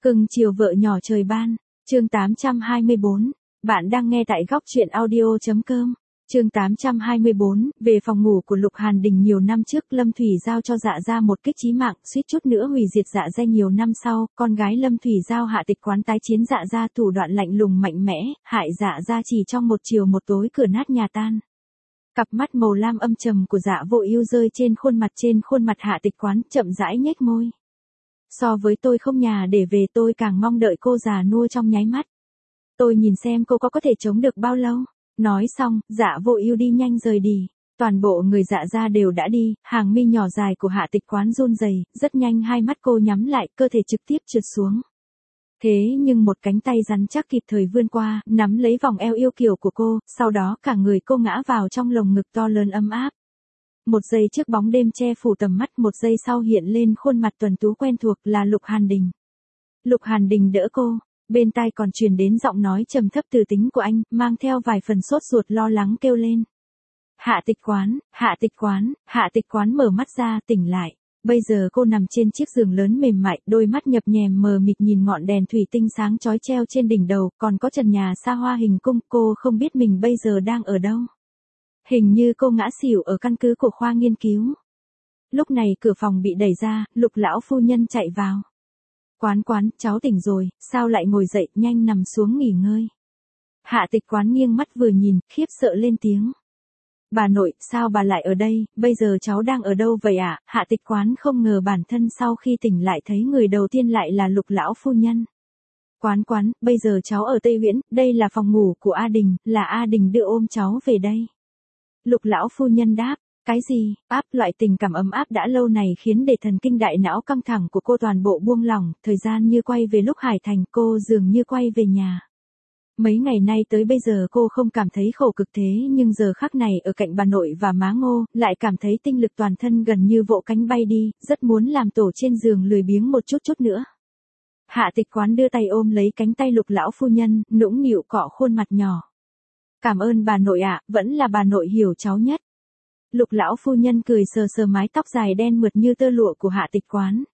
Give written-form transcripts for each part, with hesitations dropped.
Cưng chiều vợ nhỏ trời ban, chương 824, bạn đang nghe tại góc truyện audio.com. Chương 824, về phòng ngủ của Lục Hàn Đình nhiều năm trước Lâm Thủy giao cho Dạ Gia một kích chí mạng, suýt chút nữa hủy diệt Dạ Gia nhiều năm sau, con gái Lâm Thủy giao Hạ Tịch Quán tái chiến Dạ Gia thủ đoạn lạnh lùng mạnh mẽ, hại Dạ Gia chỉ trong một chiều một tối cửa nát nhà tan. Cặp mắt màu lam âm trầm của Dạ Vô Ưu rơi trên khuôn mặt Hạ Tịch Quán, chậm rãi nhếch môi. So với tôi không nhà để về tôi càng mong đợi cô già nua trong nháy mắt. Tôi nhìn xem cô có thể chống được bao lâu. Nói xong, Dạ Vô Ưu đi nhanh rời đi. Toàn bộ người Dạ Gia đều đã đi, hàng mi nhỏ dài của Hạ Tịch Quán run rẩy, rất nhanh hai mắt cô nhắm lại, cơ thể trực tiếp trượt xuống. Thế nhưng một cánh tay rắn chắc kịp thời vươn qua, nắm lấy vòng eo yêu kiều của cô, sau đó cả người cô ngã vào trong lồng ngực to lớn ấm áp. Một giây trước bóng đêm che phủ tầm mắt, một giây sau hiện lên khuôn mặt tuấn tú quen thuộc là Lục Hàn Đình. Lục Hàn Đình đỡ cô, bên tai còn truyền đến giọng nói trầm thấp từ tính của anh, mang theo vài phần sốt ruột lo lắng kêu lên. Hạ Tịch Quán, Hạ Tịch Quán, Hạ Tịch Quán mở mắt ra, tỉnh lại. Bây giờ cô nằm trên chiếc giường lớn mềm mại, đôi mắt nhập nhèm mờ mịt nhìn ngọn đèn thủy tinh sáng chói treo trên đỉnh đầu, còn có trần nhà xa hoa hình cung, cô không biết mình bây giờ đang ở đâu. Hình như cô ngã xỉu ở căn cứ của khoa nghiên cứu. Lúc này cửa phòng bị đẩy ra, Lục lão phu nhân chạy vào. Quán, cháu tỉnh rồi, sao lại ngồi dậy, nhanh nằm xuống nghỉ ngơi. Hạ Tịch Quán nghiêng mắt vừa nhìn, khiếp sợ lên tiếng. Bà nội, sao bà lại ở đây, bây giờ cháu đang ở đâu vậy ạ? Hạ Tịch Quán không ngờ bản thân sau khi tỉnh lại thấy người đầu tiên lại là Lục lão phu nhân. Quán, bây giờ cháu ở Tây Viễn, đây là phòng ngủ của A Đình, là A Đình đưa ôm cháu về đây. Lục lão phu nhân đáp, cái gì, loại tình cảm ấm áp đã lâu này khiến để thần kinh đại não căng thẳng của cô toàn bộ buông lỏng, thời gian như quay về lúc Hải Thành, cô dường như quay về nhà. Mấy ngày nay tới bây giờ cô không cảm thấy khổ cực thế nhưng giờ khắc này ở cạnh bà nội và má Ngô, lại cảm thấy tinh lực toàn thân gần như vỗ cánh bay đi, rất muốn làm tổ trên giường lười biếng một chút nữa. Hạ Tịch Quán đưa tay ôm lấy cánh tay Lục lão phu nhân, nũng nịu cọ khuôn mặt nhỏ. Cảm ơn bà nội ạ, vẫn là bà nội hiểu cháu nhất. Lục lão phu nhân cười sờ sờ mái tóc dài đen mượt như tơ lụa của Hạ Tịch Quán.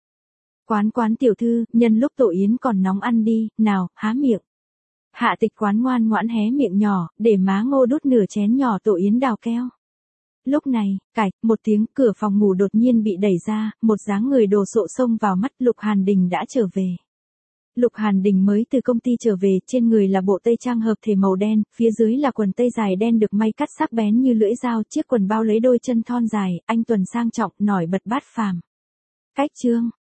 Quán tiểu thư, nhân lúc tổ yến còn nóng ăn đi, nào, há miệng. Hạ Tịch Quán ngoan ngoãn hé miệng nhỏ, để má Ngô đút nửa chén nhỏ tổ yến đào keo. Lúc này, một tiếng cửa phòng ngủ đột nhiên bị đẩy ra, một dáng người đồ sộ xông vào mắt. Lục Hàn Đình đã trở về. Lục Hàn Đình mới từ công ty trở về, trên người là bộ tây trang hợp thể màu đen, phía dưới là quần tây dài đen được may cắt sắc bén như lưỡi dao, chiếc quần bao lấy đôi chân thon dài, anh tuần sang trọng, nổi bật bát phàm. Cách chương,